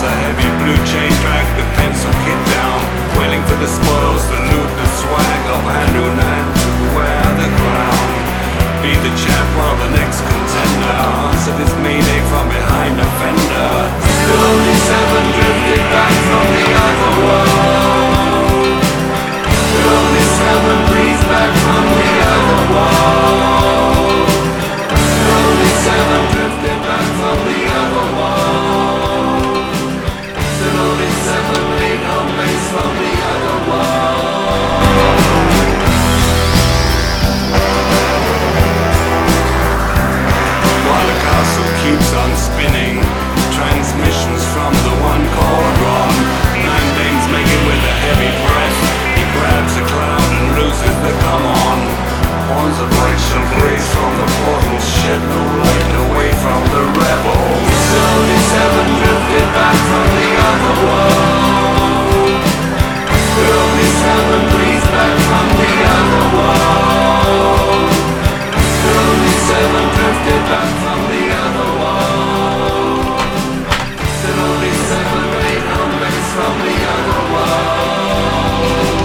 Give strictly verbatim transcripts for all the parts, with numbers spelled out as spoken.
a heavy blue chain drag the pencil kit down, wailing for the spoils, the loot, the swag of Hanunan to wear the crown. Be the champ while the next contender answered his mayday from behind a fender. Still only seven drifted back from the other world. Still only seven breathed back from the other world. Still only seven drifted back from the other world. Still only seven laid home base from the other world. While the castle keeps on spinning, transmissions from the one called Ron. Nine dames make it with a heavy breath. He grabs a cloud and loses the come on. Horns of light shall grace from the portals, shed no light away from the rebels. Slowly seven drifted back from the other world. Slowly seven breathed back from the other world. Slowly seven drifted back from the other world. Slowly seven laid home base from the other world.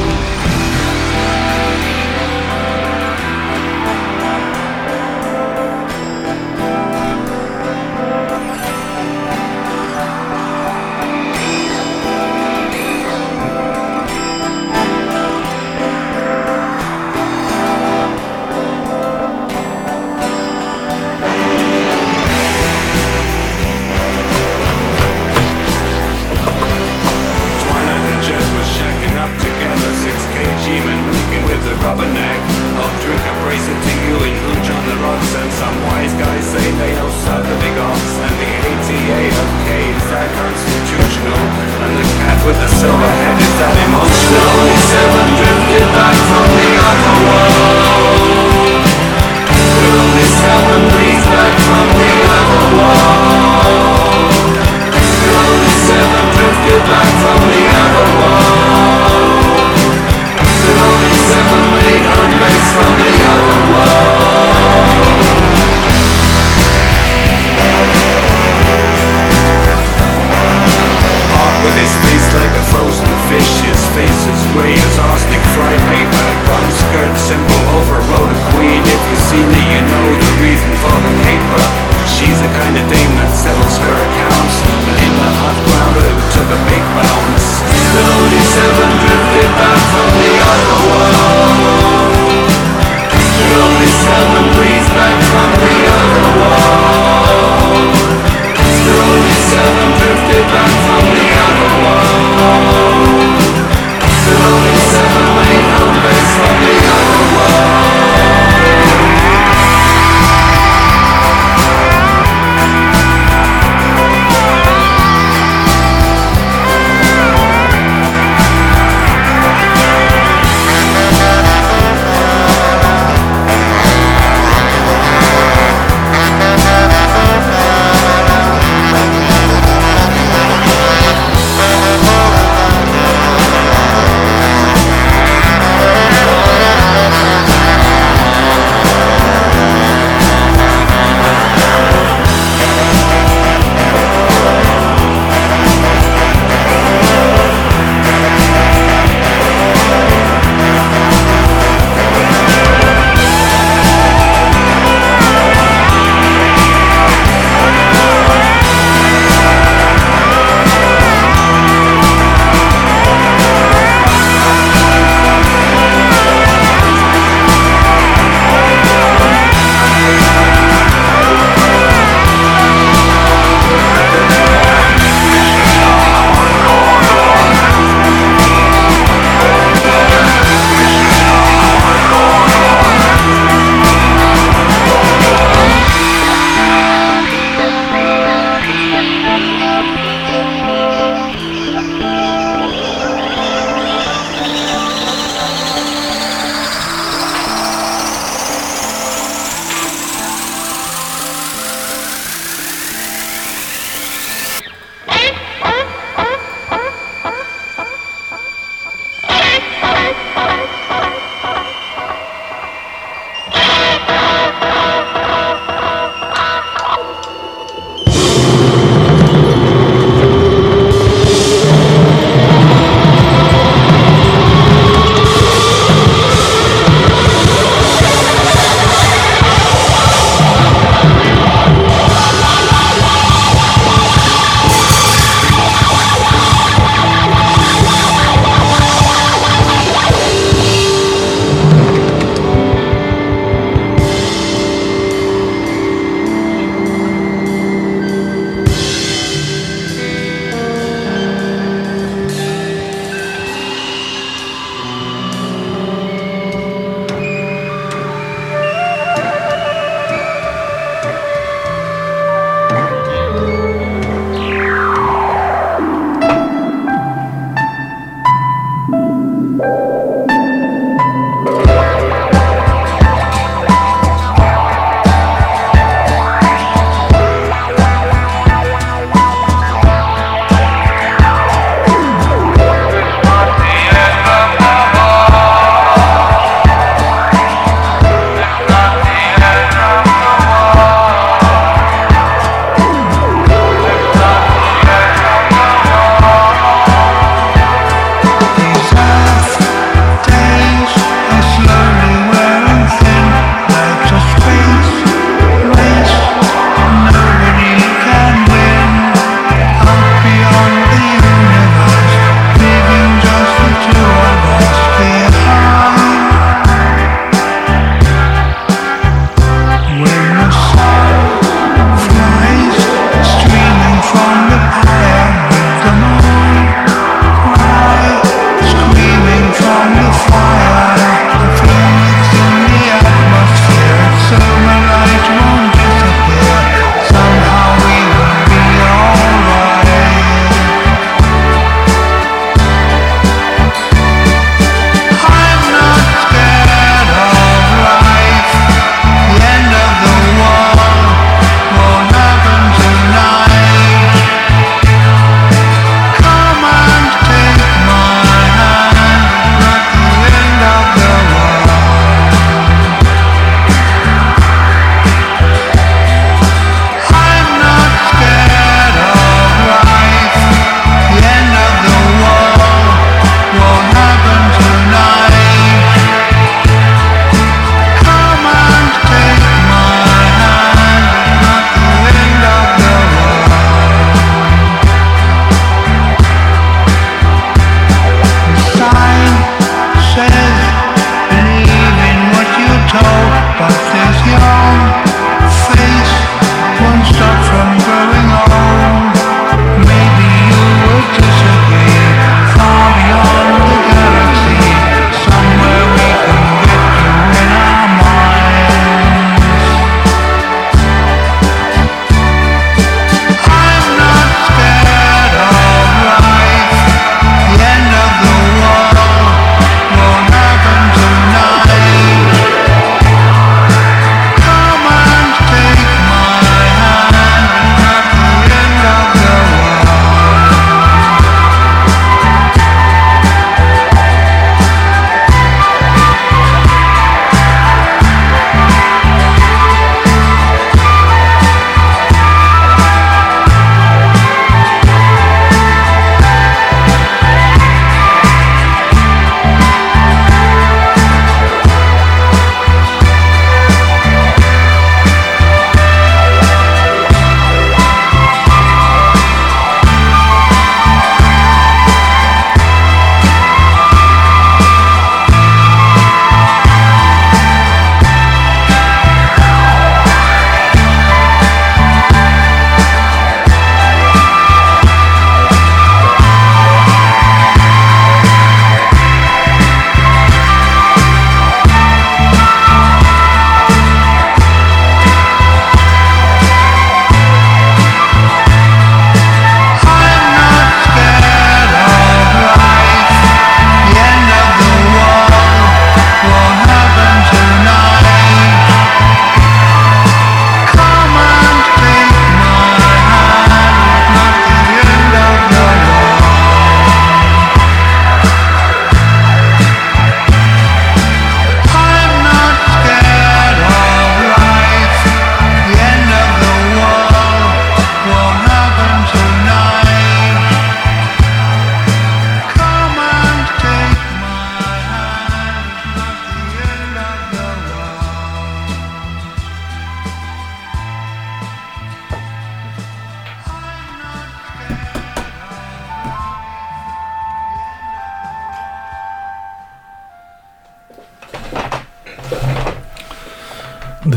Rubberneck, I'll drink a brace it to you and hooch on the rocks. And some wise guys say they know suck the big ox. And the A T A of K is that constitutional, and the cat with the silver head is that emotional. Only seven drifted back from the other world. Only seven breathed back from the other world. Only seven drifted back from the other world. Only seven laid on base from the other world. Hawk with his face like a frozen fish, his face is gray as arsenic fried paper. Bun skirt symbol overrode a queen. If you see me, you know the reason for the paper. She's the kind of dame that settles her accounts, but in the hot ground it took a big bounce. Still only seven drifted back from the other world. Still only seven breathed back from the other world. Still only seven drifted back from the other world. Still only seven laid home base from the other world.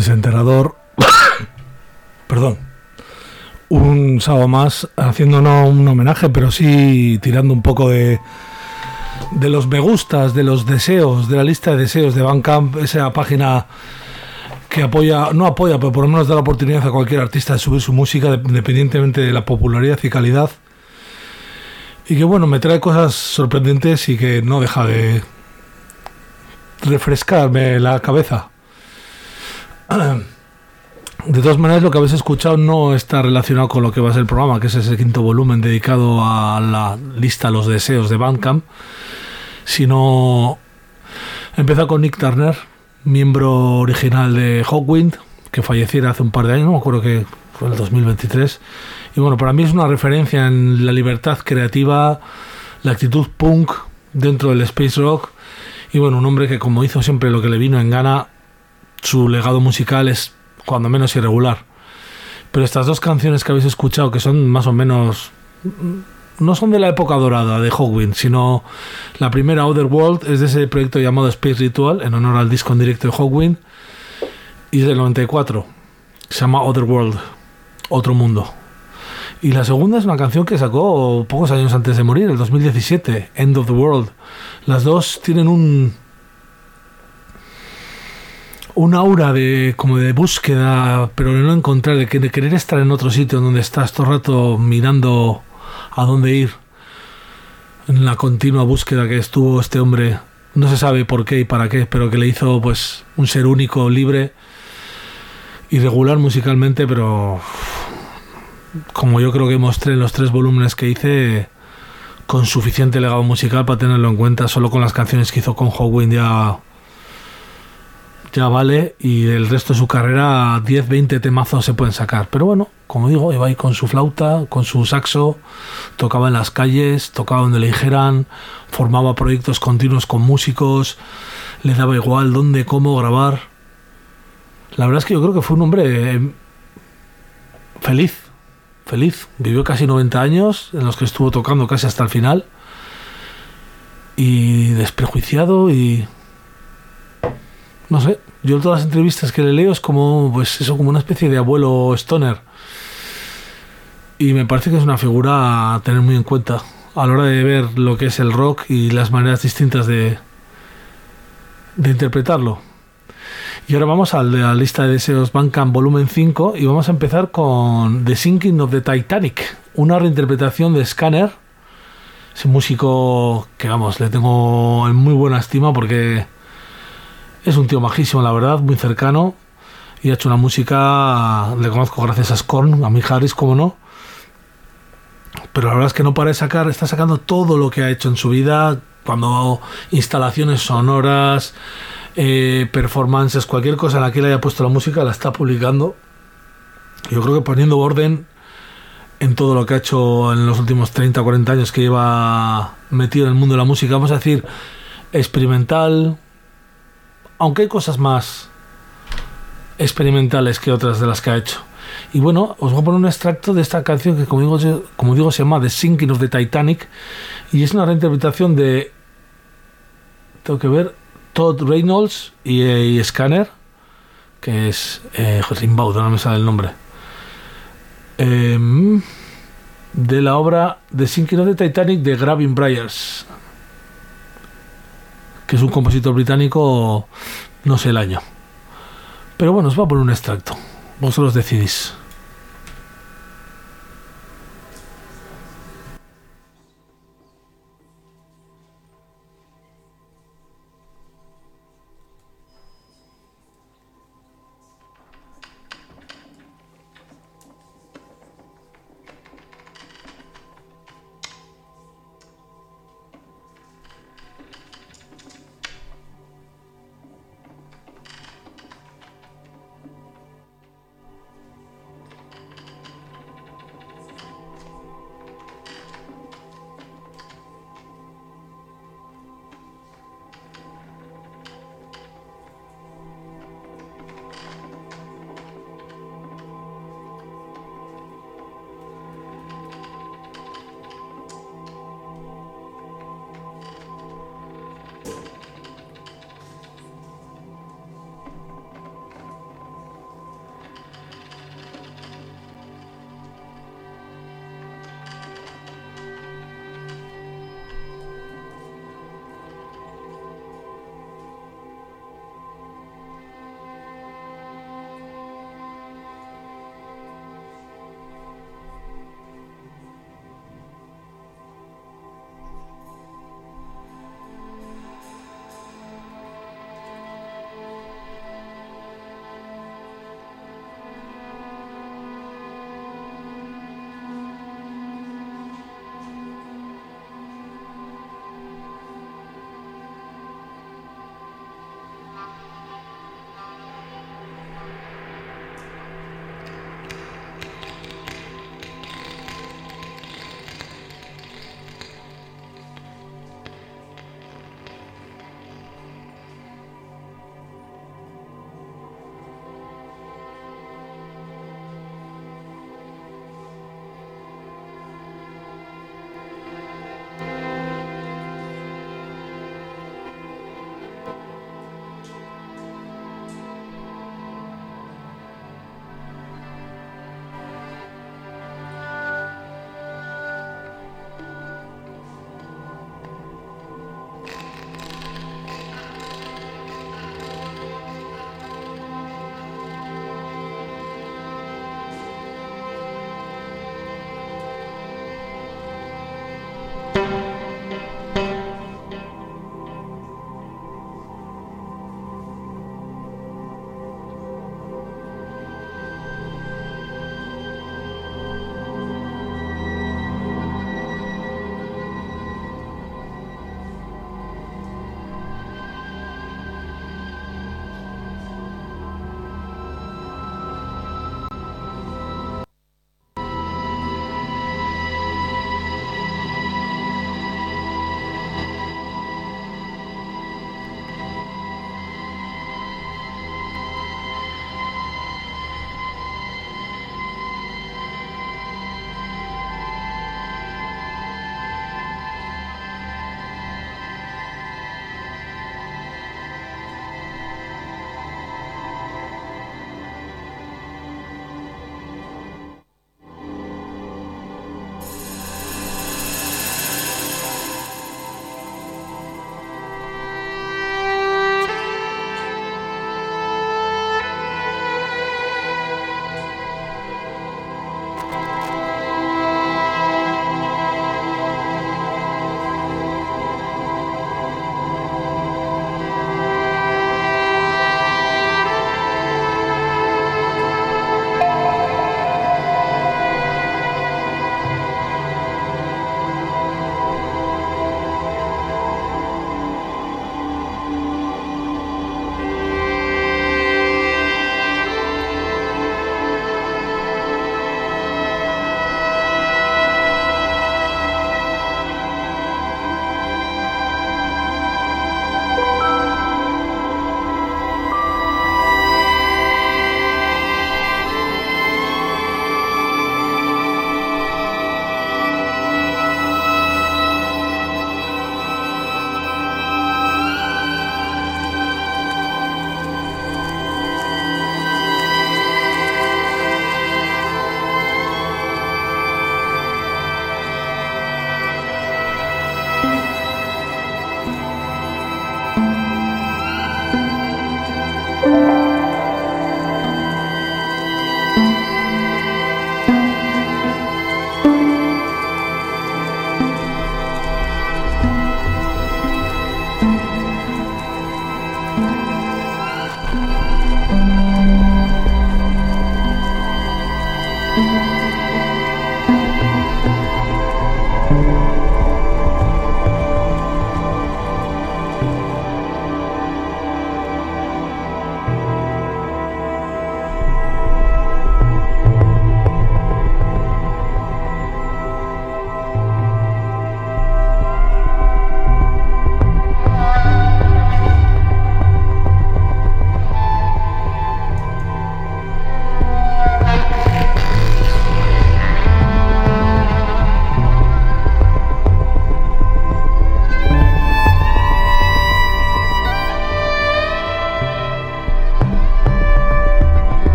desenterrador. Perdón. Un sábado más haciendo no un homenaje, pero sí tirando un poco de de los me gustas, de los deseos, de la lista de deseos de Bandcamp, esa página que apoya, no apoya, pero por lo menos da la oportunidad a cualquier artista de subir su música independientemente de la popularidad y calidad. Y que bueno, me trae cosas sorprendentes y que no deja de refrescarme la cabeza. De todas maneras, lo que habéis escuchado no está relacionado con lo que va a ser el programa, que es ese quinto volumen dedicado a la lista Los Deseos de Bandcamp, sino empieza con Nick Turner, miembro original de Hawkwind, que falleciera hace un par de años, no me acuerdo que fue en el dos mil veintitrés. Y bueno, para mí es una referencia en la libertad creativa, la actitud punk dentro del space rock, y bueno, un hombre que, como hizo siempre lo que le vino en gana, su legado musical es cuando menos irregular. Pero estas dos canciones que habéis escuchado, que son más o menos, no son de la época dorada de Hawkwind, sino la primera, Otherworld, es de ese proyecto llamado Space Ritual, en honor al disco en directo de Hawkwind, y es del noventa y cuatro, se llama Otherworld, Otro Mundo. Y la segunda es una canción que sacó pocos años antes de morir, el dos mil diecisiete, End of the World. Las dos tienen un un aura de como de búsqueda, pero de no encontrar, de, que, de querer estar en otro sitio donde estás todo el rato mirando a dónde ir, en la continua búsqueda que estuvo este hombre, no se sabe por qué y para qué, pero que le hizo pues un ser único, libre, irregular musicalmente, pero como yo creo que mostré en los tres volúmenes que hice, con suficiente legado musical para tenerlo en cuenta. Solo con las canciones que hizo con Hawkwind ya ya vale, y el resto de su carrera diez, veinte temazos se pueden sacar. Pero bueno, como digo, iba ahí con su flauta, con su saxo, tocaba en las calles, tocaba donde le dijeran, formaba proyectos continuos con músicos, le daba igual dónde, cómo grabar. La verdad es que yo creo que fue un hombre eh, feliz, feliz. Vivió casi noventa años, en los que estuvo tocando casi hasta el final, y desprejuiciado y... no sé, yo todas las entrevistas que le leo es como, pues eso, como una especie de abuelo stoner. Y me parece que es una figura a tener muy en cuenta a la hora de ver lo que es el rock y las maneras distintas de, de interpretarlo. Y ahora vamos a la lista de deseos Bandcamp volumen cinco y vamos a empezar con The Sinking of the Titanic, una reinterpretación de Scanner, ese músico que, vamos, le tengo en muy buena estima porque es un tío majísimo, la verdad, muy cercano, y ha hecho una música, le conozco gracias a Scorn, a Mick Harris, como no, pero la verdad es que no para de sacar, está sacando todo lo que ha hecho en su vida, cuando instalaciones sonoras, eh, performances, cualquier cosa en la que le haya puesto la música, la está publicando. Yo creo que poniendo orden en todo lo que ha hecho en los últimos treinta o cuarenta años que lleva metido en el mundo de la música, vamos a decir, experimental, aunque hay cosas más experimentales que otras de las que ha hecho. Y bueno, os voy a poner un extracto de esta canción que, como digo, como digo se llama The Sinking of the Titanic, y es una reinterpretación de, tengo que ver, Todd Reynolds y, y Scanner, que es eh, Rimbaud, no me sale el nombre, eh, de la obra The Sinking of the Titanic de Gavin Bryars, que es un compositor británico, no sé el año. Pero bueno, os voy a poner un extracto. Vosotros decidís.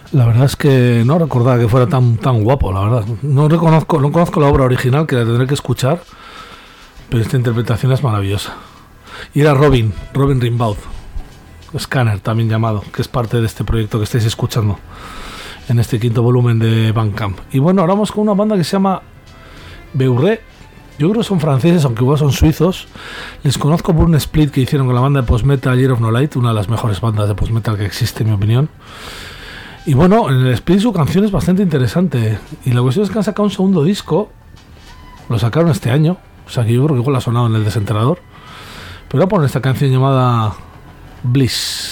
La verdad es que no recordaba que fuera tan tan guapo, la verdad. No reconozco, no conozco la obra original, que la tendré que escuchar, pero esta interpretación es maravillosa. Y era Robin, Robin Rimbaud, Scanner también llamado, que es parte de este proyecto que estáis escuchando en este quinto volumen de Bandcamp. Y bueno, ahora vamos con una banda que se llama Beurré. Yo creo que son franceses, aunque igual son suizos. Les conozco por un split que hicieron con la banda de post-metal Year of No Light, una de las mejores bandas de post-metal que existe, en mi opinión. Y bueno, en el split su canción es bastante interesante. Y la cuestión es que han sacado un segundo disco. Lo sacaron este año. O sea que yo creo que igual ha sonado en el Desenterrador. Pero voy a poner esta canción llamada Bliss.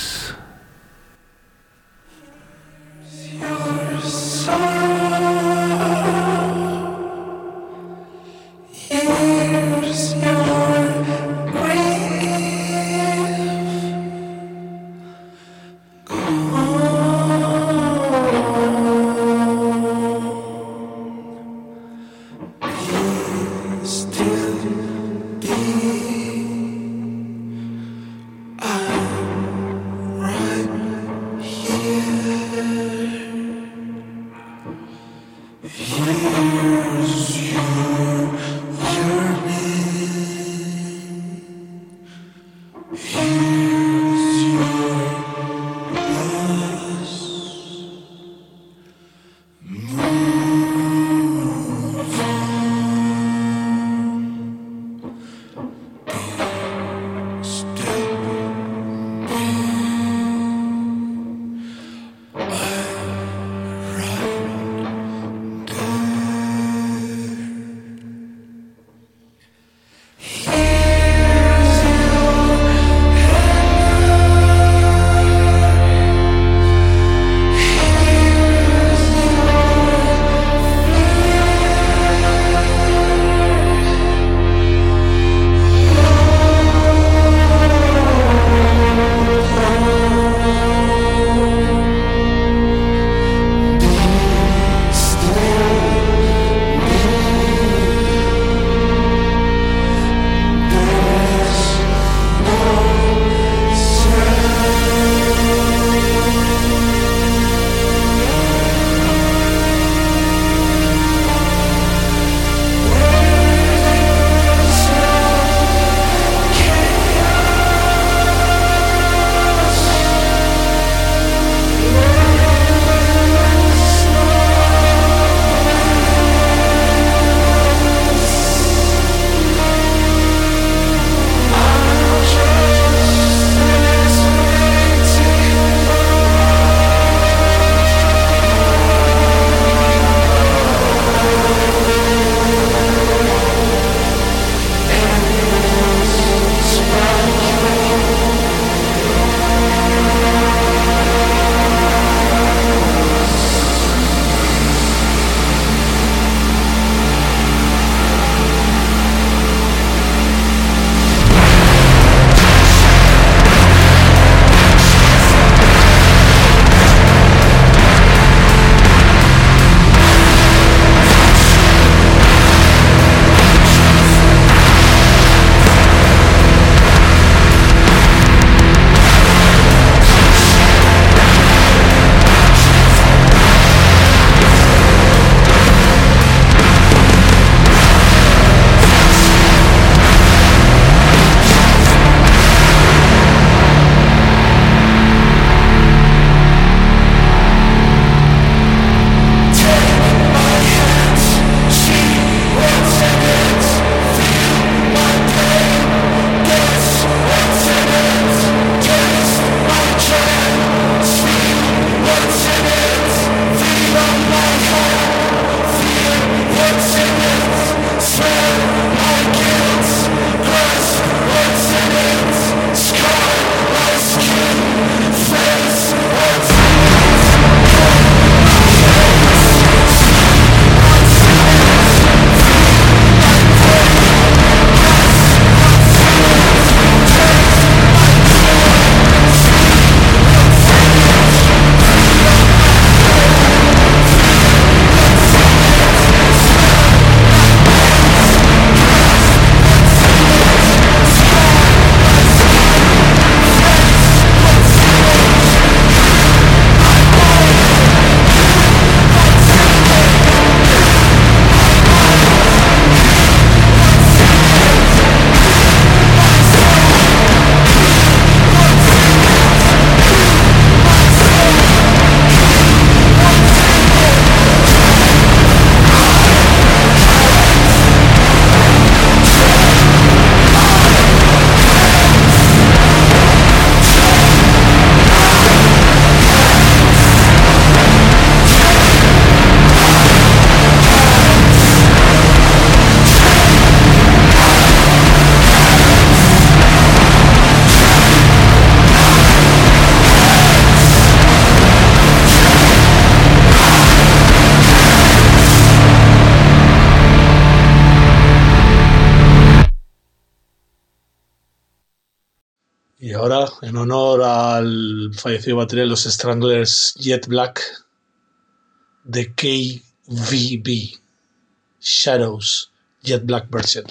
Y ahora, en honor al fallecido batería de los Stranglers, Jet Black, de K V B, Shadows, Jet Black version.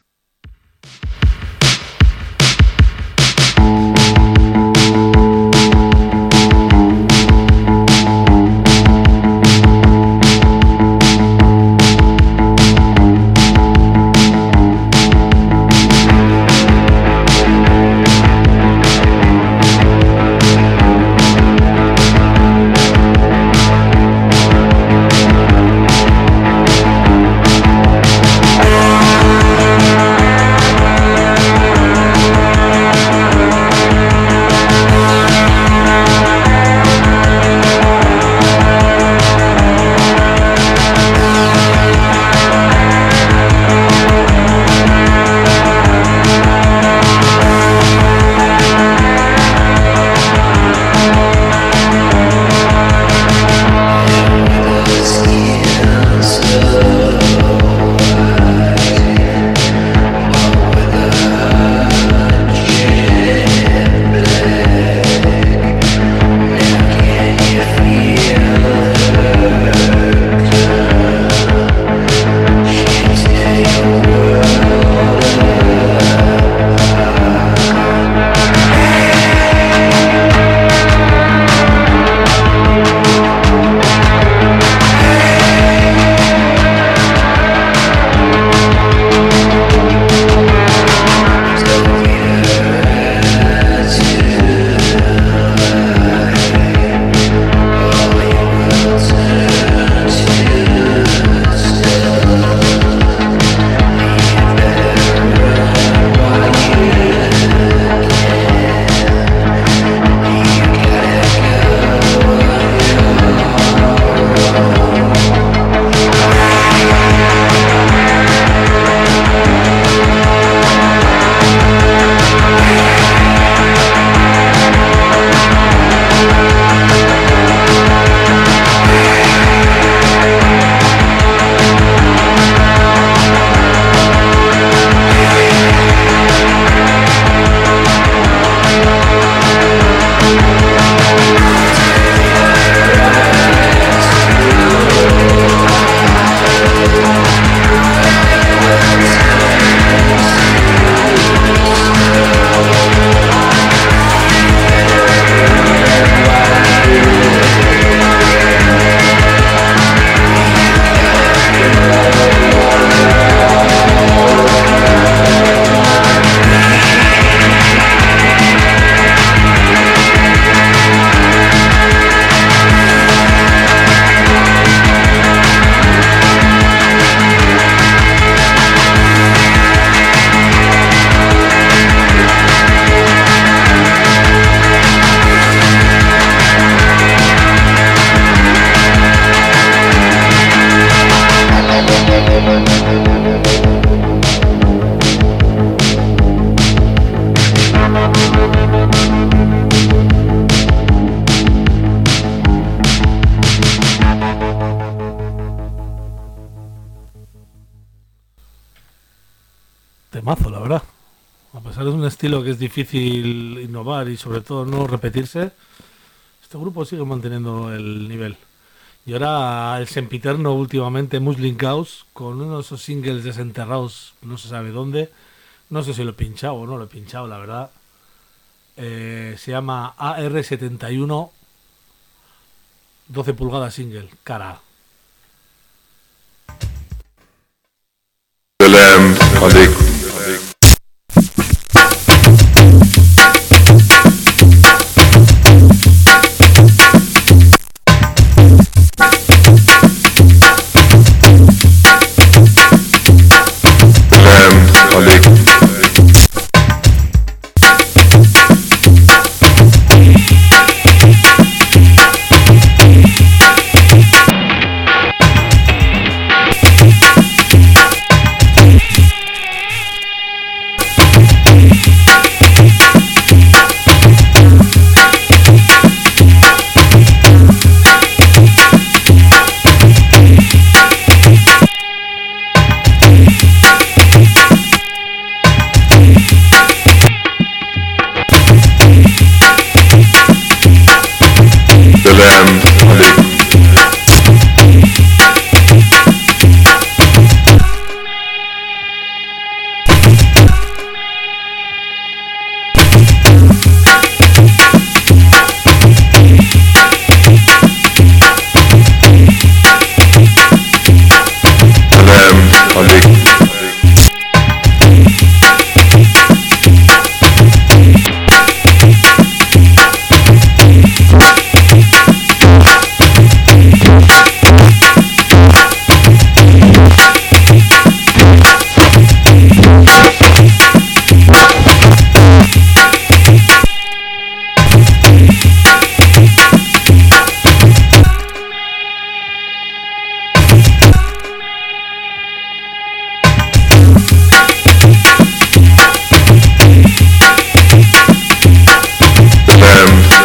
Temazo, la verdad. A pesar de un estilo que es difícil innovar y sobre todo no repetirse, este grupo sigue manteniendo el nivel. Y ahora el sempiterno últimamente Muslin Chaos, con uno de esos singles desenterrados, no se sabe dónde. No sé si lo he pinchado o no lo he pinchado, la verdad. Eh, se llama A R setenta y uno, doce pulgadas single, cara. سلام عليكم.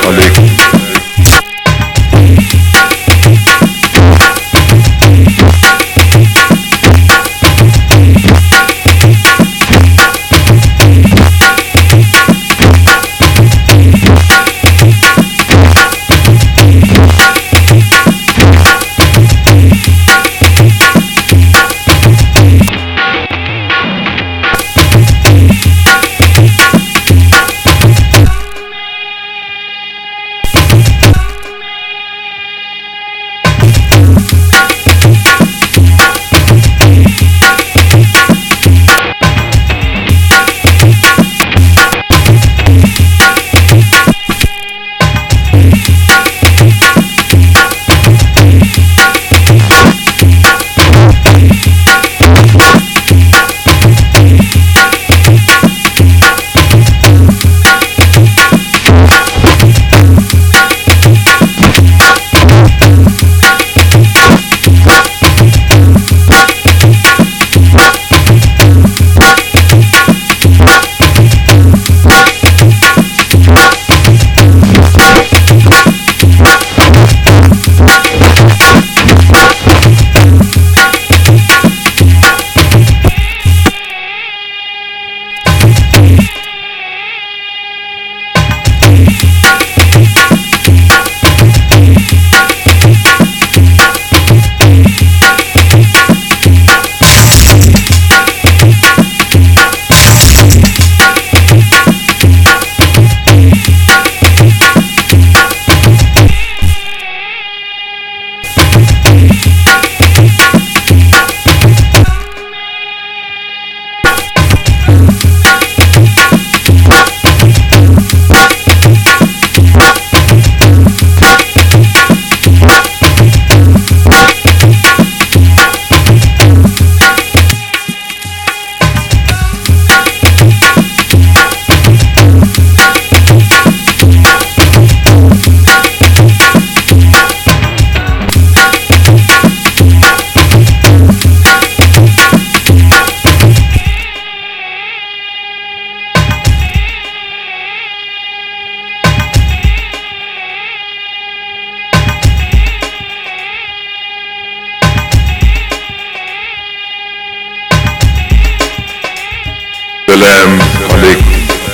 Salam alaikum.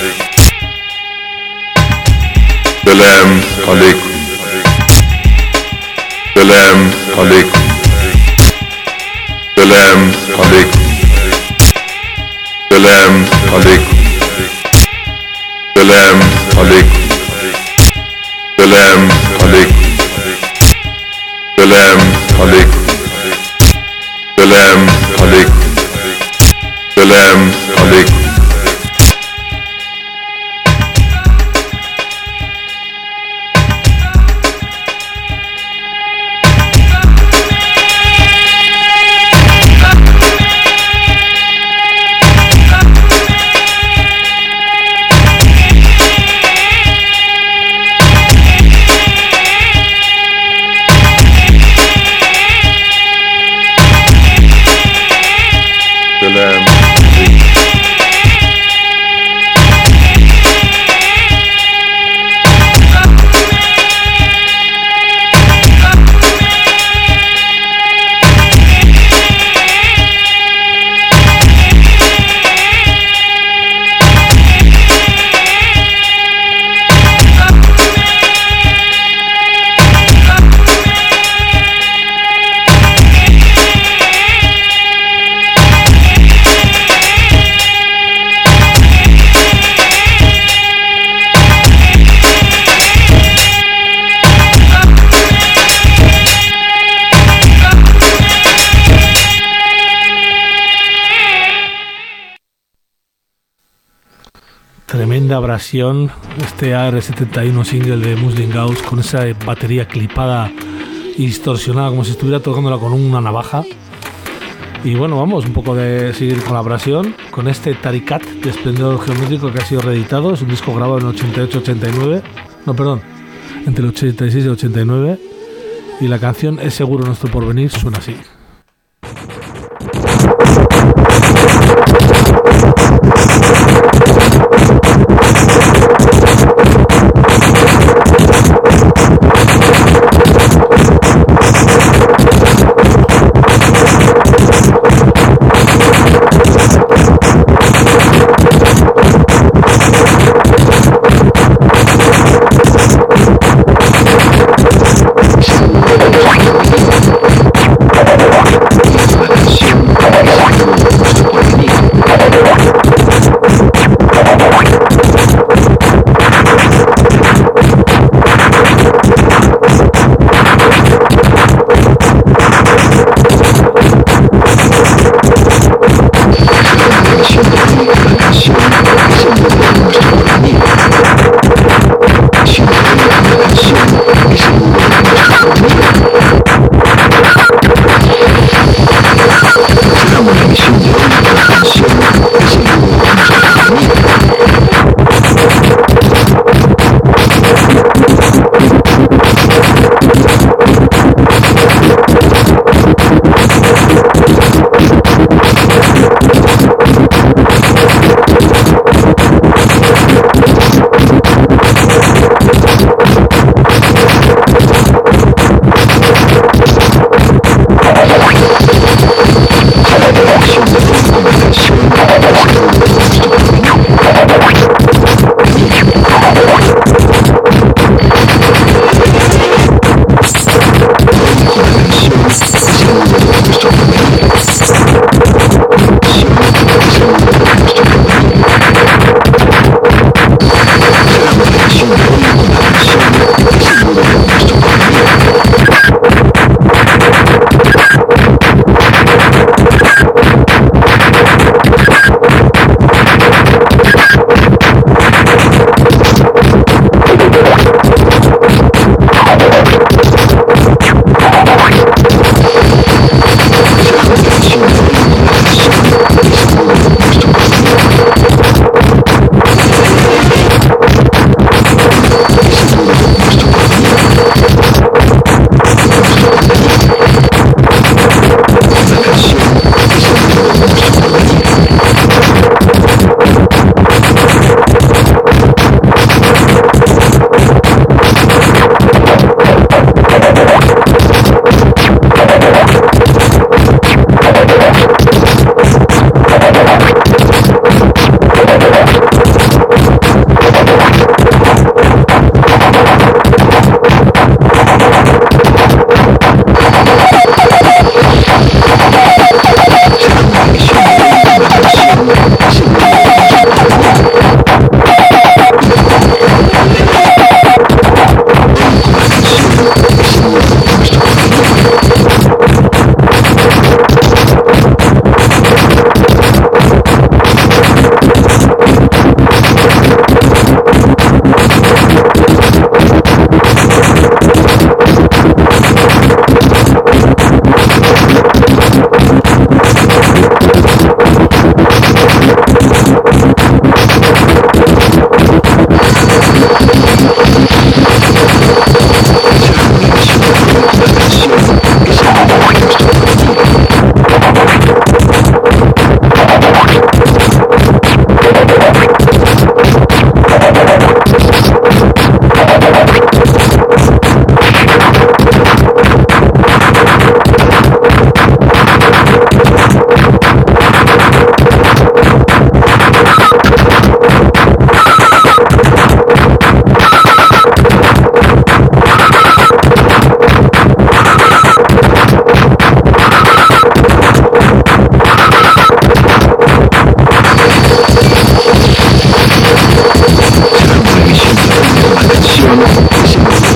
Salam alaikum. Salam alaikum. Salam alaikum. Salam alaikum. Salam alaikum. Salam alaikum. Salam alaikum. Salam alaikum. Salam alaikum. Salam. Tremenda abrasión, este A R setenta y uno single de Muslim Gauss con esa batería clipada y distorsionada como si estuviera tocándola con una navaja. Y bueno, vamos un poco de seguir con la abrasión con este Tarikat de Esplendor Geométrico que ha sido reeditado. Es un disco grabado en el ochenta y ocho ochenta y nueve, no perdón, entre el ochenta y seis y el ochenta y nueve, y la canción Es seguro nuestro porvenir suena así.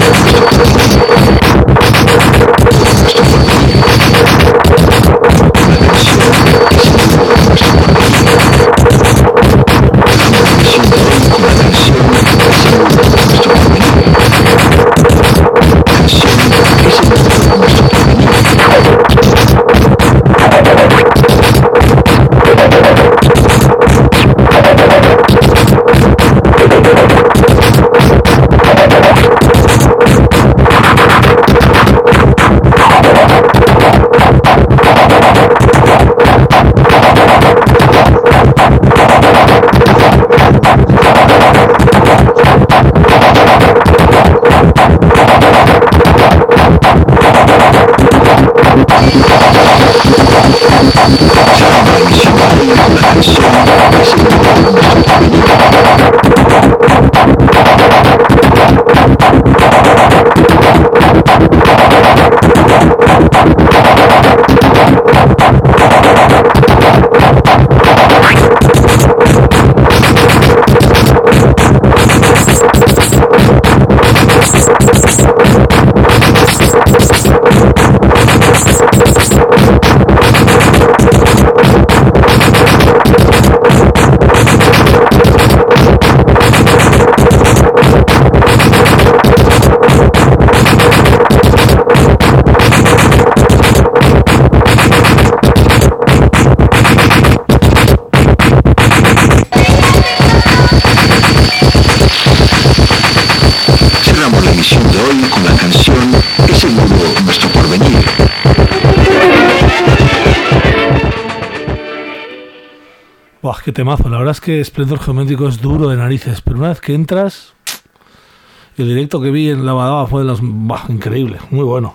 Buah, qué temazo. La verdad es que Esplendor Geométrico es duro de narices, pero una vez que entras, el directo que vi en La Badaba fue de los... Buah, increíble, muy bueno.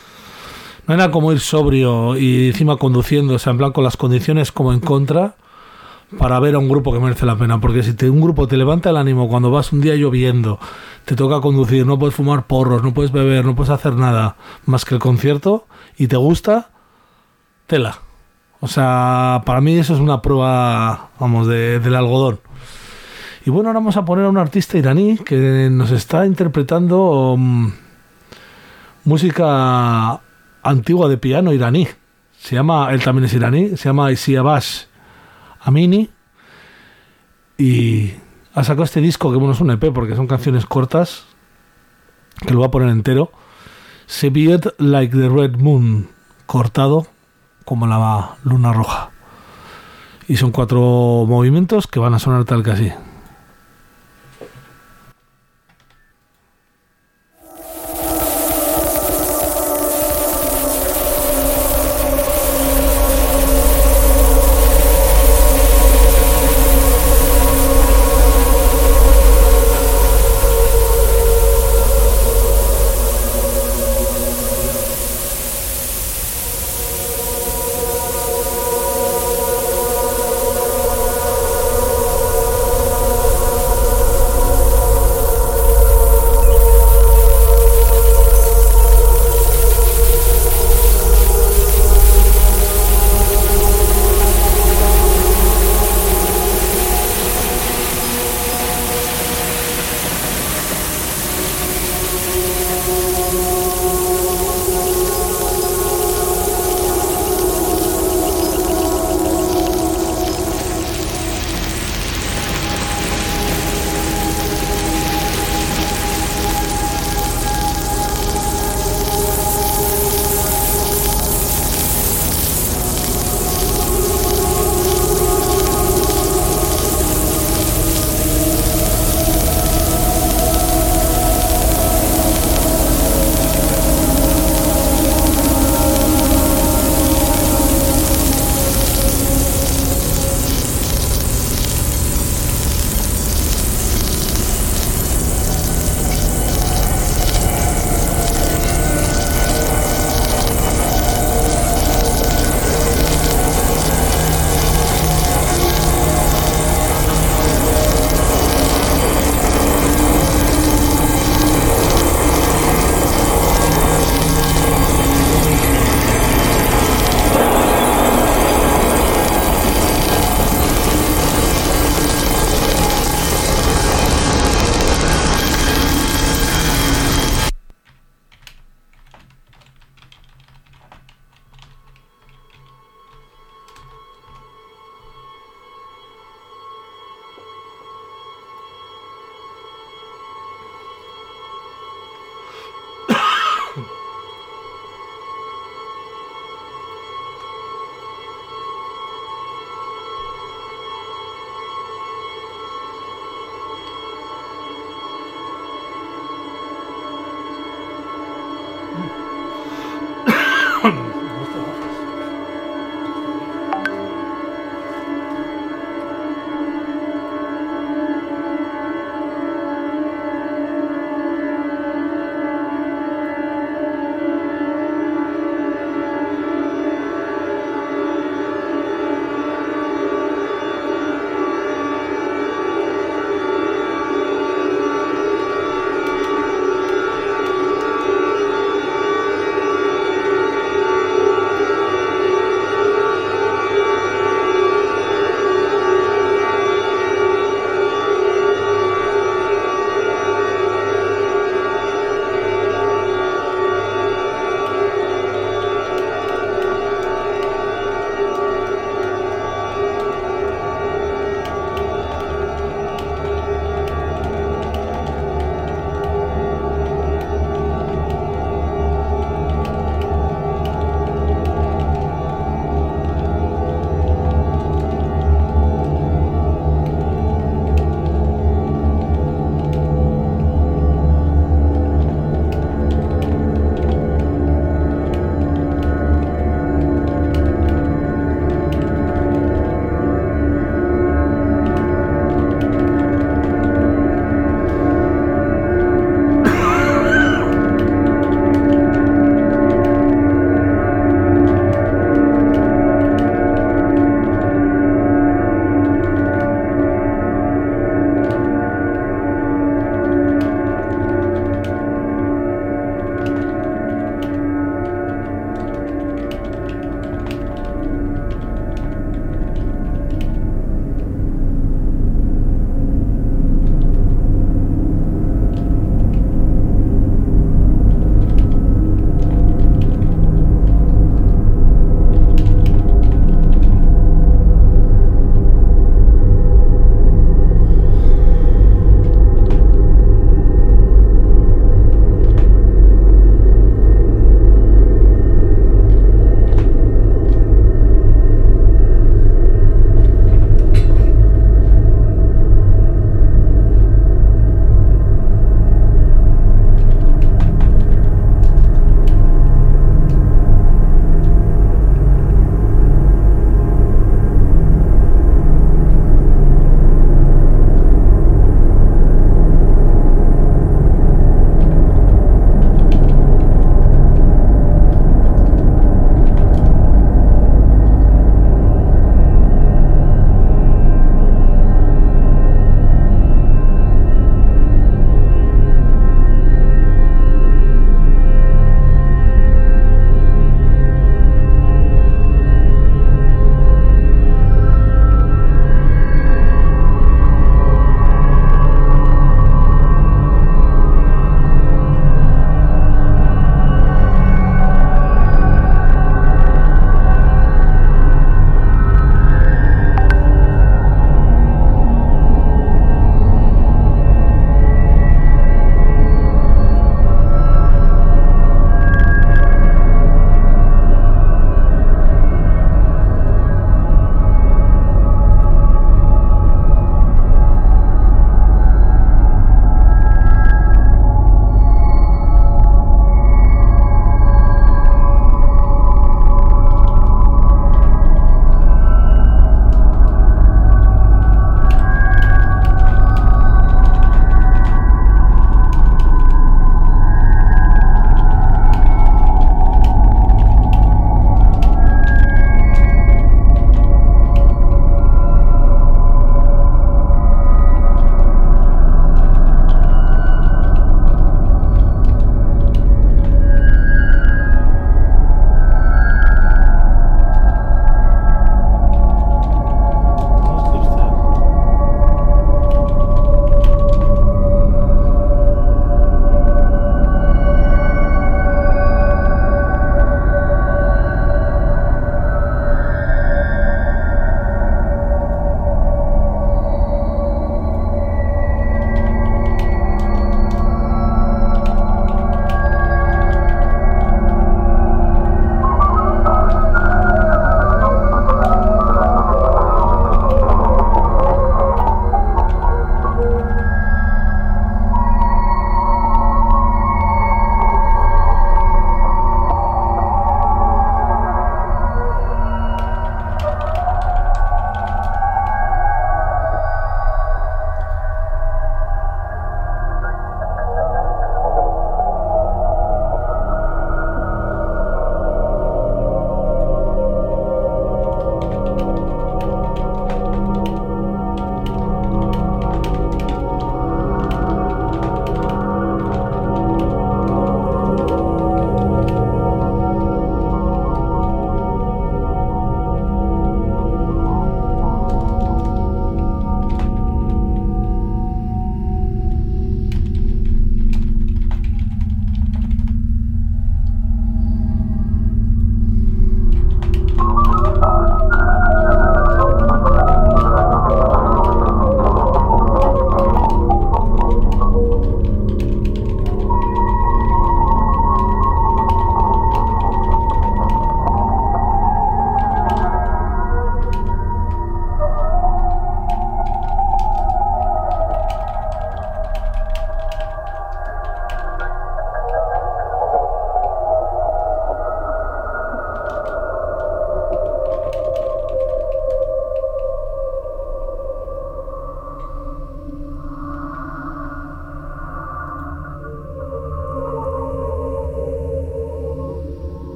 No hay nada como ir sobrio y encima conduciendo, o sea, en plan con las condiciones como en contra, para ver a un grupo que merece la pena. Porque si te, un grupo te levanta el ánimo cuando vas un día lloviendo, te toca conducir, no puedes fumar porros, no puedes beber, no puedes hacer nada más que el concierto, y te gusta, tela. O sea, para mí eso es una prueba, vamos, de, del algodón. Y bueno, ahora vamos a poner a un artista iraní que nos está interpretando um, música antigua de piano iraní. Se llama, él también es iraní, se llama Siavash Amini. Y ha sacado este disco, que bueno, es un E P porque son canciones cortas, que lo voy a poner entero. Seviet Like the Red Moon, cortado como la luna roja. Y son cuatro movimientos que van a sonar tal que así.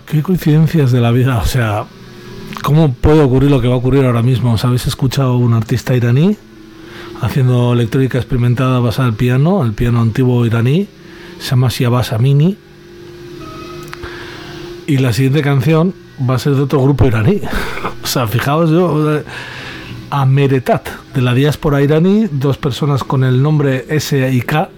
Qué coincidencias de la vida, o sea, ¿cómo puede ocurrir lo que va a ocurrir ahora mismo? ¿Os habéis escuchado un artista iraní haciendo electrónica experimentada basada en el piano, el piano antiguo iraní? Se llama Siavaz Amini. Y la siguiente canción va a ser de otro grupo iraní. O sea, fijaos yo, Ameretat, de la diáspora iraní, dos personas con el nombre S y K.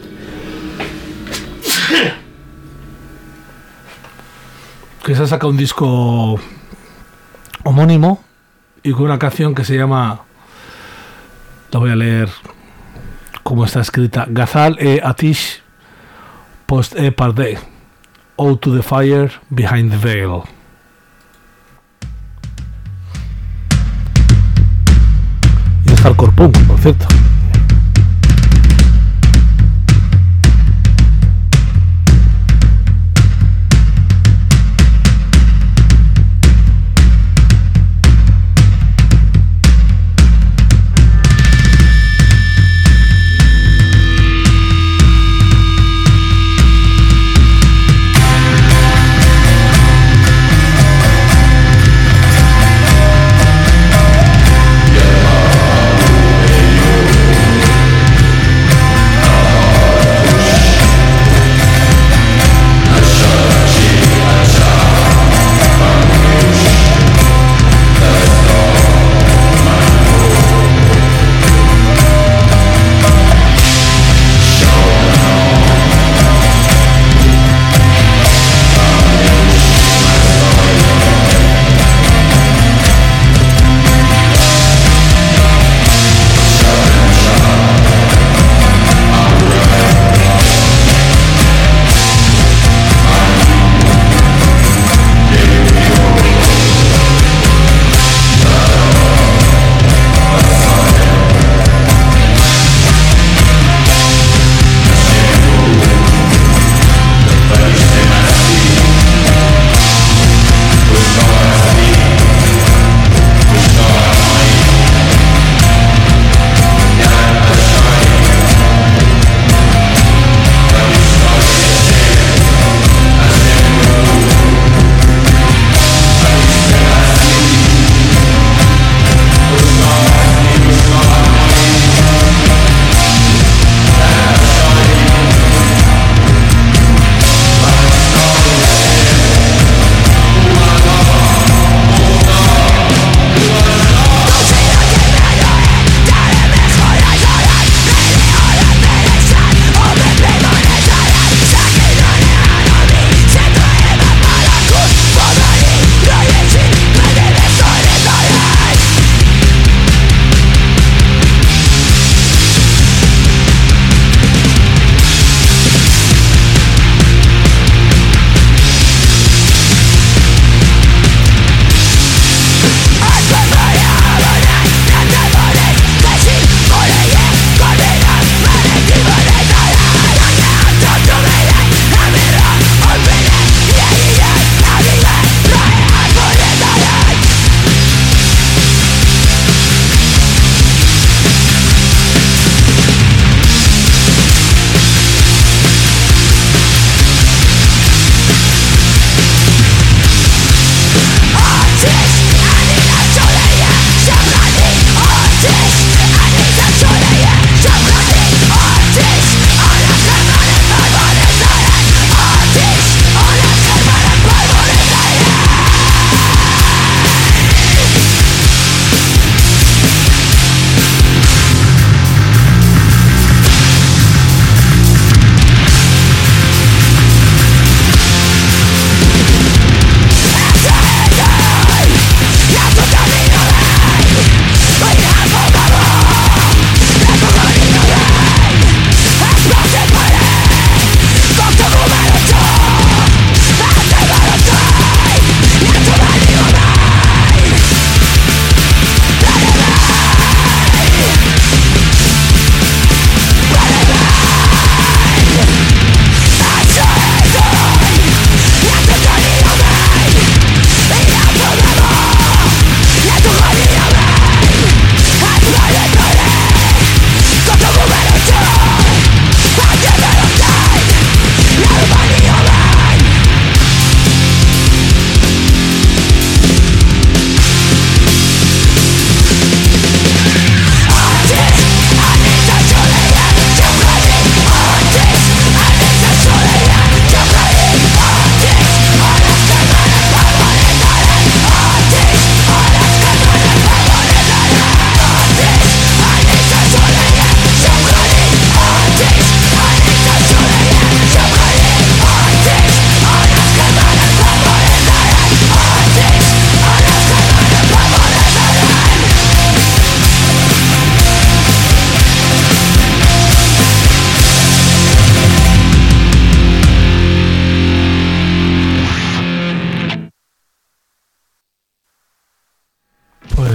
Que se ha sacado un disco homónimo y con una canción que se llama, la voy a leer como está escrita, Ghazal e Atish Post e Pardeh, Ode to the Fire Behind the Veil. Y es hardcore punk, por cierto.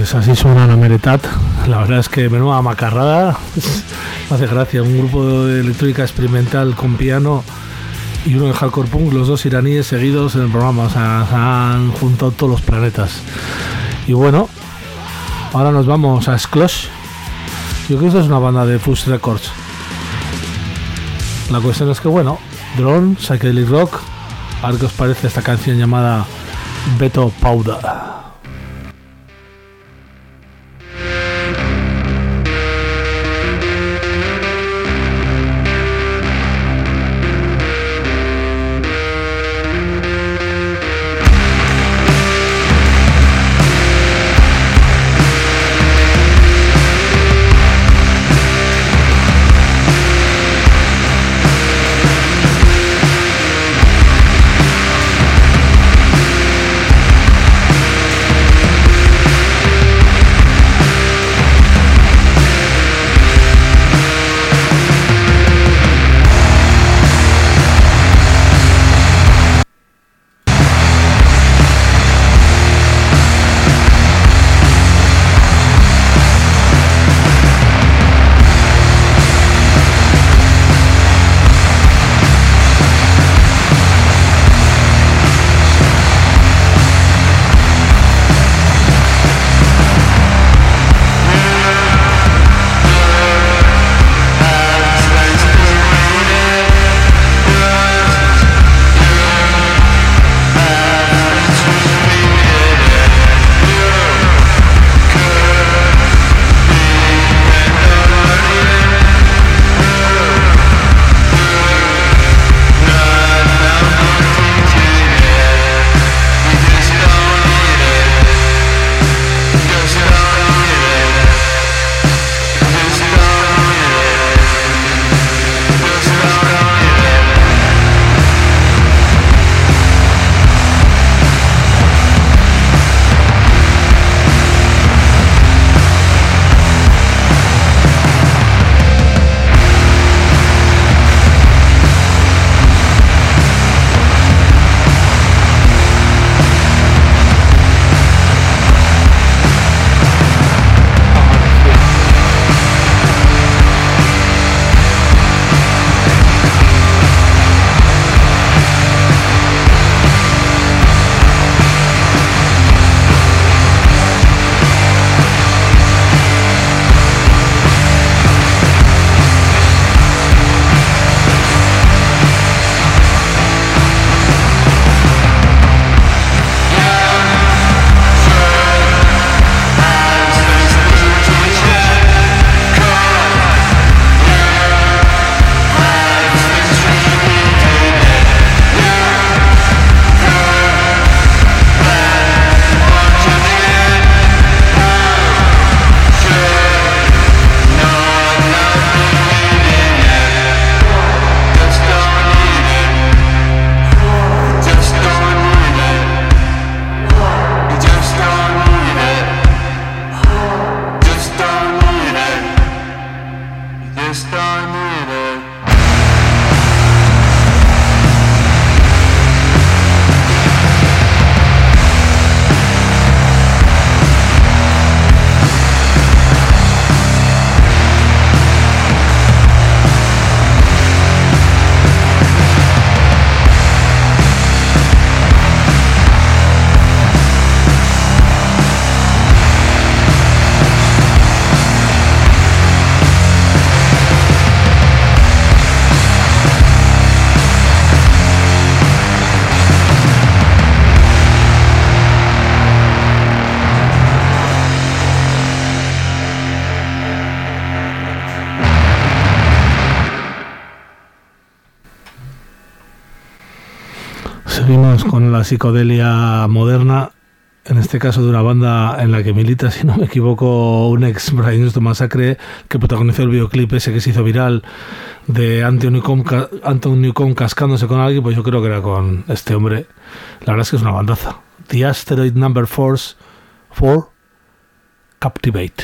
Pues así suena Nameretat. La verdad es que menuda macarrada. Me hace gracia. Un grupo de electrónica experimental con piano y uno de hardcore punk, los dos iraníes seguidos en el programa. O sea, se han juntado todos los planetas. Y bueno, ahora nos vamos a Sklosh. Yo creo que esto es una banda de Fush Records. La cuestión es que, bueno, drone, psychedelic rock. A ver qué os parece esta canción llamada Beto Pauda. Seguimos con la psicodelia moderna, en este caso de una banda en la que milita, si no me equivoco, un ex Brian Jones Massacre, que protagonizó el videoclip ese que se hizo viral de Anton Newcomb, Anton Newcomb cascándose con alguien. Pues yo creo que era con este hombre. La verdad es que es una bandaza. The Asteroid Number Force four Captivate.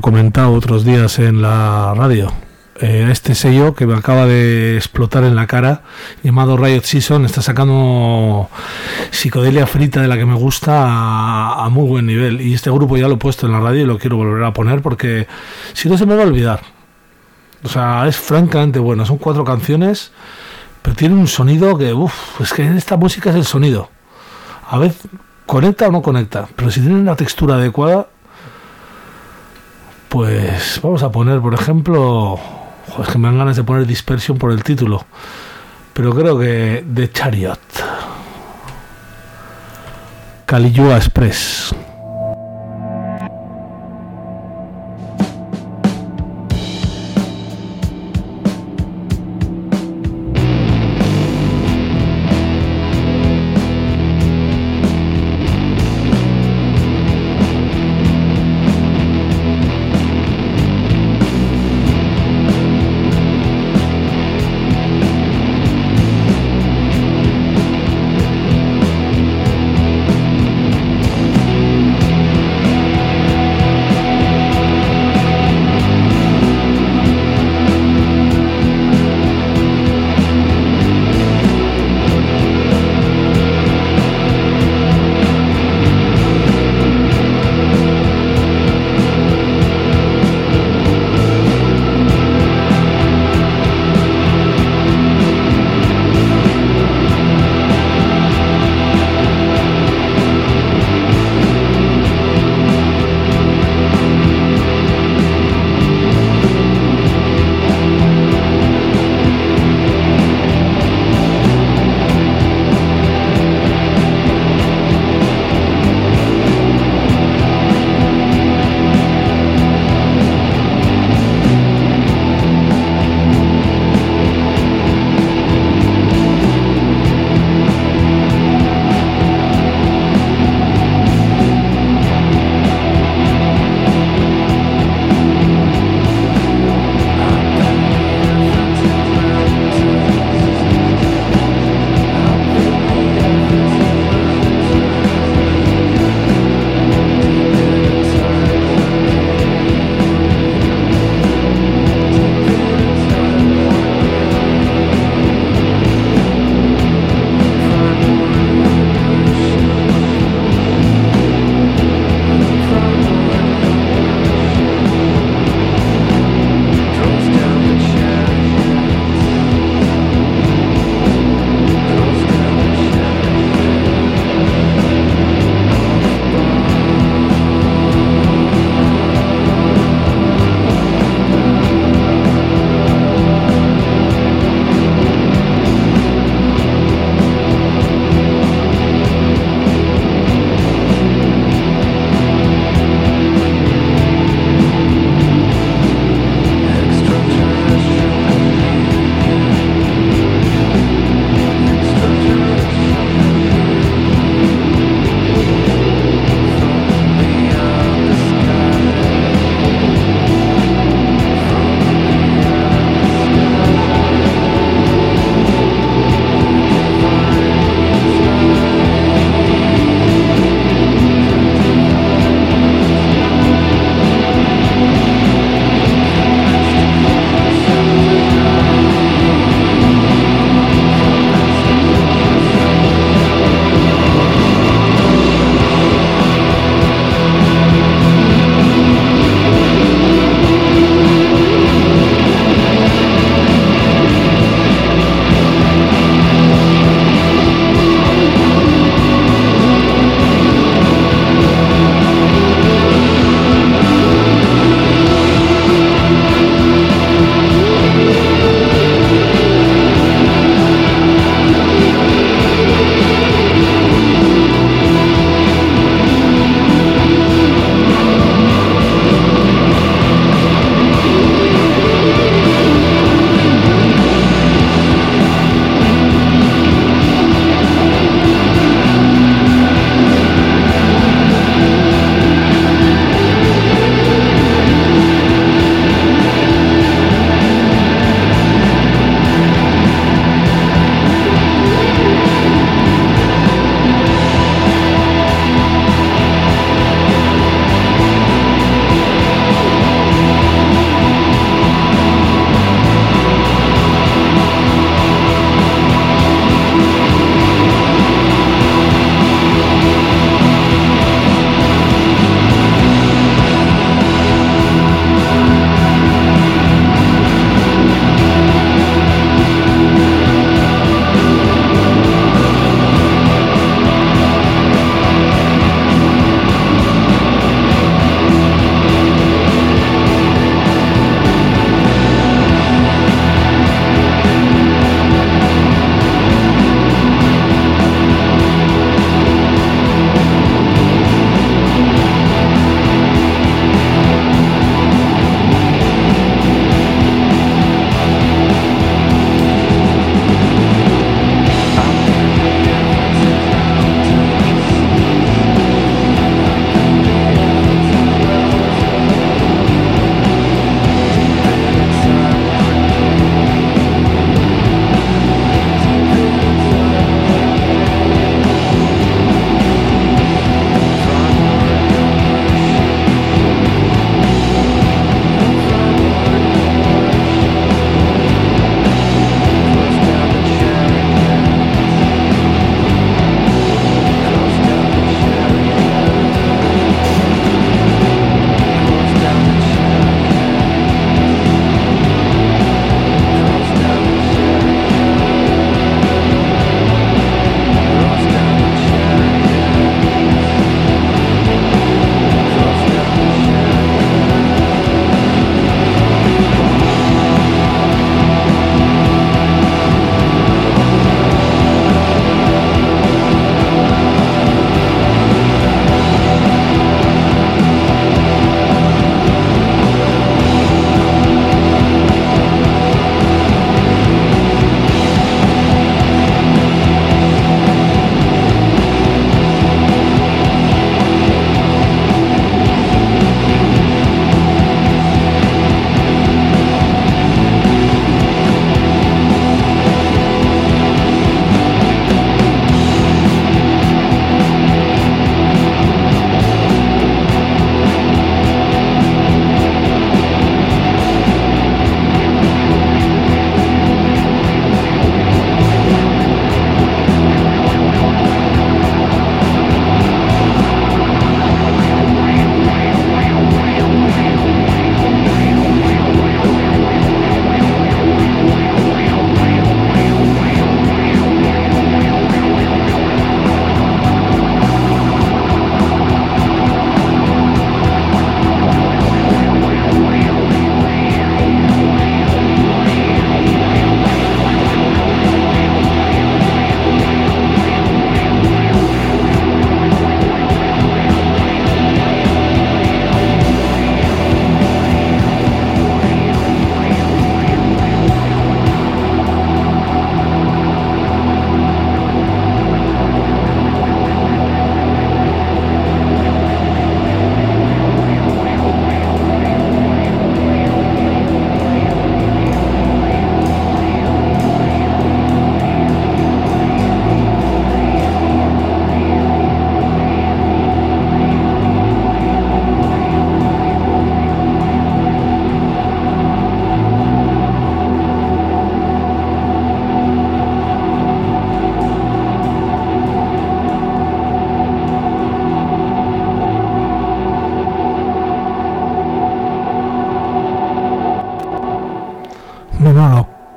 comentado otros días en la radio. Eh, este sello que me acaba de explotar en la cara, llamado Riot Season, está sacando psicodelia frita de la que me gusta a, a muy buen nivel. Y este grupo ya lo he puesto en la radio y lo quiero volver a poner porque si no se me va a olvidar. O sea, es francamente bueno. Son cuatro canciones, pero tiene un sonido que, uff, es que esta música es el sonido. A veces conecta o no conecta, pero si tiene una textura adecuada, pues vamos a poner, por ejemplo, joder, es que me dan ganas de poner Dispersion por el título, pero creo que The Chariot, Caligula Express.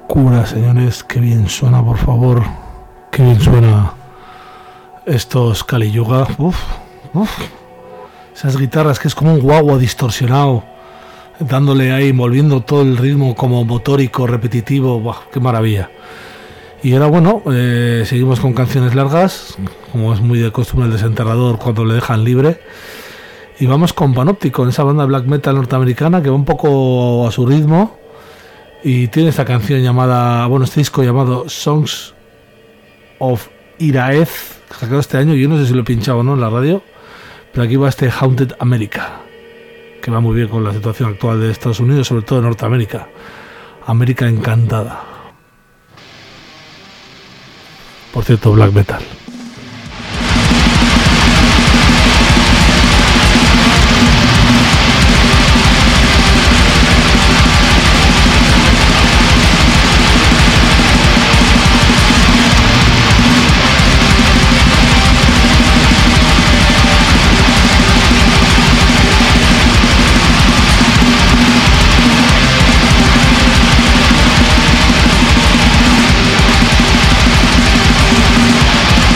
locura, señores. Qué bien suena, por favor. Qué bien suena estos Kali Yuga. Uf, uf. Esas guitarras que es como un guagua distorsionado, dándole ahí, envolviendo todo el ritmo como motórico, repetitivo. Buah, qué maravilla. Y ahora, bueno, eh, seguimos con canciones largas, como es muy de costumbre el desenterrador cuando le dejan libre. Y vamos con Panopticon, esa banda de black metal norteamericana que va un poco a su ritmo. Y tiene esta canción llamada, bueno, este disco llamado Songs of Iraez, que sacado este año. Yo no sé si lo he pinchado o no en la radio, pero aquí va este Haunted America, que va muy bien con la situación actual de Estados Unidos, sobre todo de Norteamérica. América encantada. Por cierto, black metal. We'll be right back.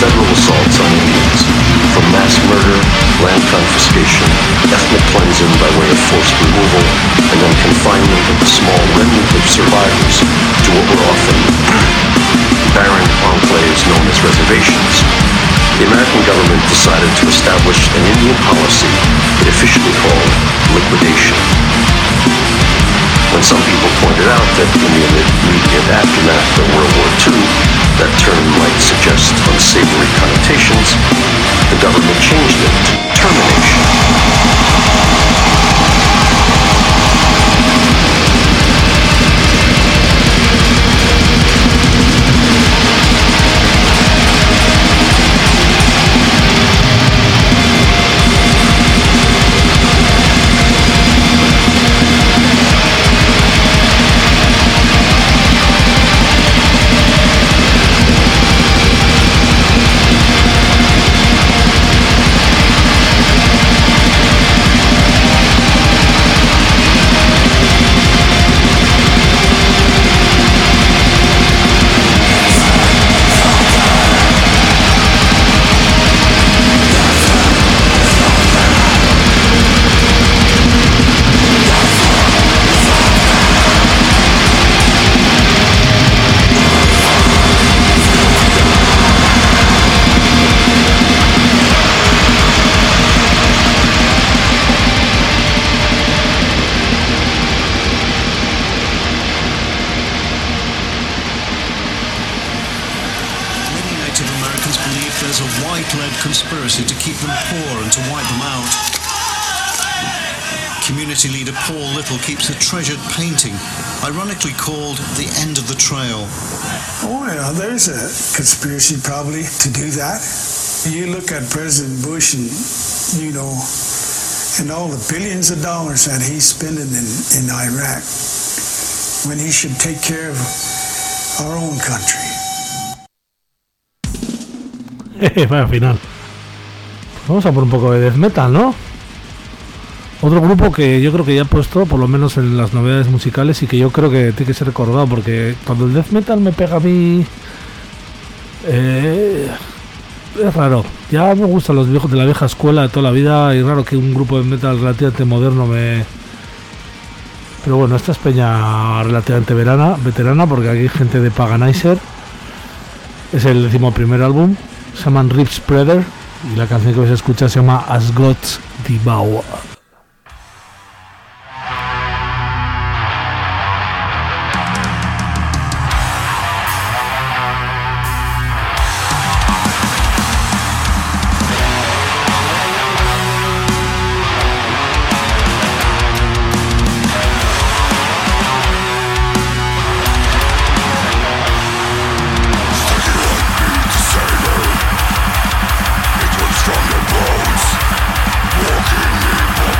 federal assaults on Indians, from mass murder, land confiscation, ethnic cleansing by way of forced removal, and then confinement of the small remnant of survivors to what were often barren enclaves known as reservations, the American government decided to establish an Indian policy it officially called liquidation. When some people pointed out that in the immediate aftermath of World War Two, that term might suggest unsavory connotations, the government changed it to termination. Conspiracy to keep them poor and to wipe them out. Community leader Paul Little keeps a treasured painting, ironically called The End of the Trail. Oh, yeah, there's a conspiracy probably to do that. You look at President Bush and, you know, and all the billions of dollars that he's spending in, in Iraq when he should take care of our own country. Vaya final. Vamos a por un poco de death metal, ¿no? Otro grupo que yo creo que ya he puesto, por lo menos en las novedades musicales, y que yo creo que tiene que ser recordado, porque cuando el death metal me pega a mí, eh, es raro. Ya me gustan los viejos de la vieja escuela de toda la vida, y raro que un grupo de metal relativamente moderno me... Pero bueno, esta es peña relativamente verana, veterana, porque aquí hay gente de Paganizer. Es el decimoprimer álbum, se llaman Rip Spreader, y la canción que vais a escuchar se llama As Gods Devour. From the bones, walking in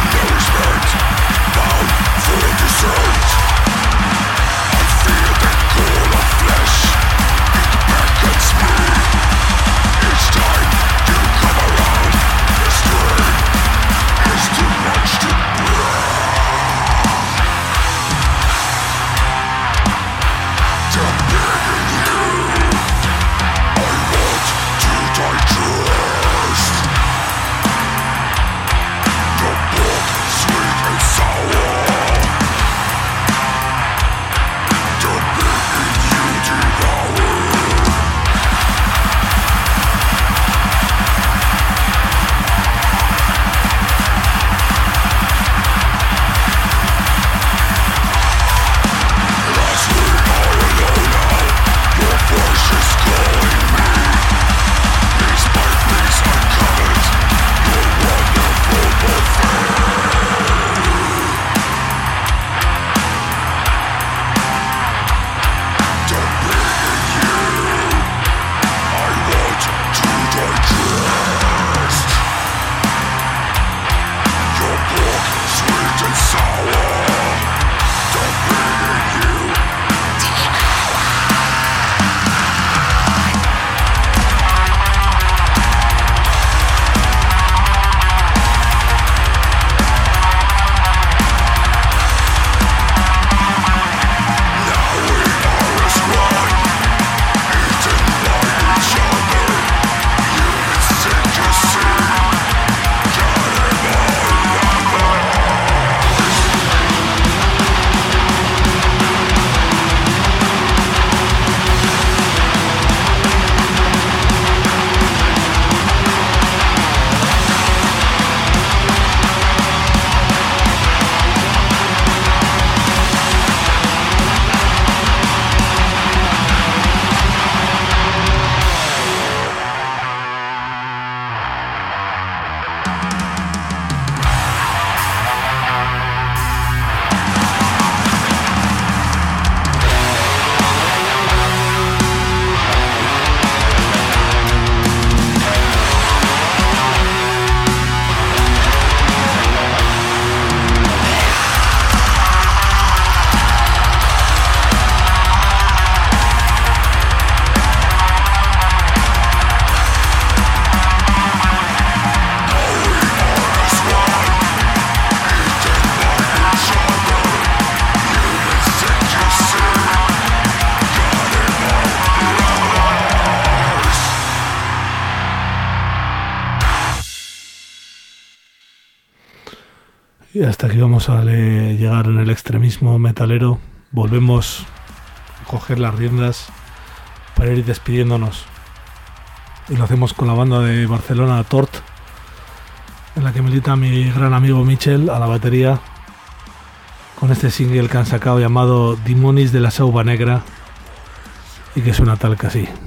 Y hasta aquí vamos a le- llegar en el extremismo metalero. Volvemos a coger las riendas para ir despidiéndonos. Y lo hacemos con la banda de Barcelona, Tort, en la que milita mi gran amigo Michel a la batería, con este single que han sacado llamado Dimonis de la Sauva Negra, y que suena tal que así.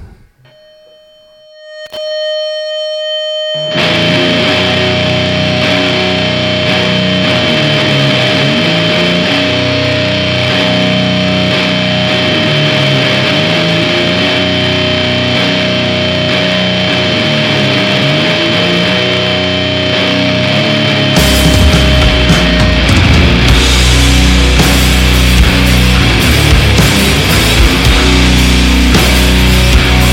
Thank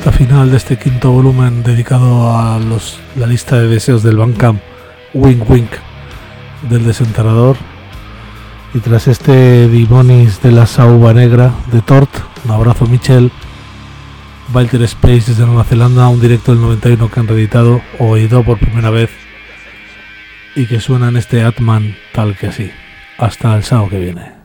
recta final de este quinto volumen dedicado a los, la lista de deseos del Bandcamp, Wink Wink, del Desenterrador. Y tras este Dimonis de la Sauva Negra de Tort, un abrazo Michel, Walter Space desde Nueva Zelanda, un directo del noventa y uno que han reeditado o oído por primera vez y que suena en este Atman tal que así. Hasta el sábado que viene.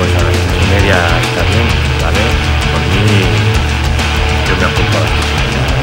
Está bien, ¿vale? Por mí, yo me apunto a la